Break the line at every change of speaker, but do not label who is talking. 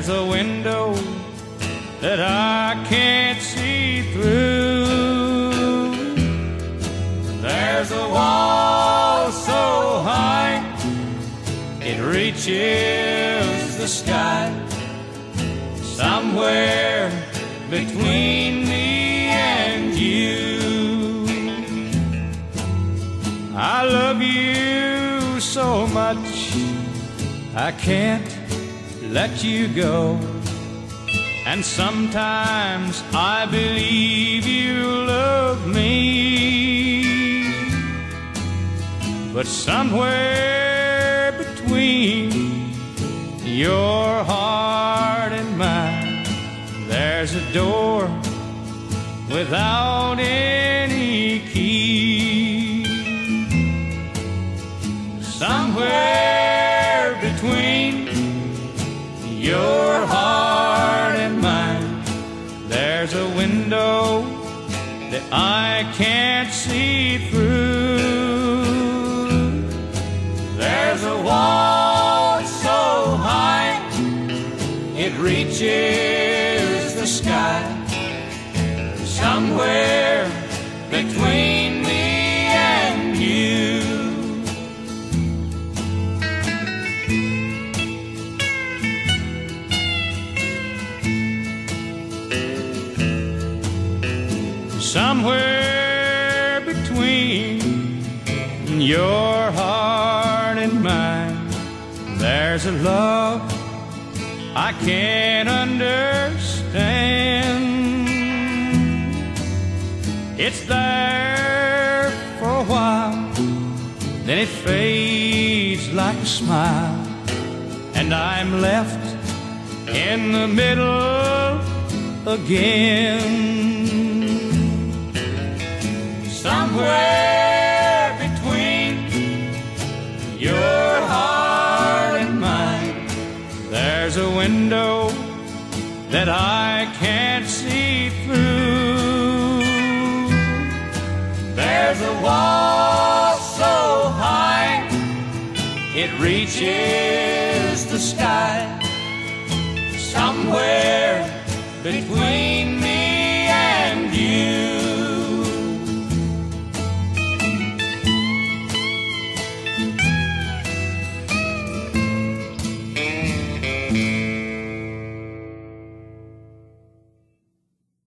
There's a window that I can't see through. There's a wall so high it reaches the sky. Somewhere between me and you, I love you so much I can't let you go. And sometimes I believe you love me, but somewhere between your heart and mine, there's a door without any key. Somewhere between your heart and mine, there's a window that I can't see through. There's a wall so high it reaches the sky. Somewhere between me and you. Somewhere between your heart and mine, there's a love I can't understand. It's there for a while, then it fades like a smile, and I'm left in the middle again. Somewhere between your heart and mine, there's a window that I can't see through. There's a wall so high it reaches the sky. Somewhere between me and you.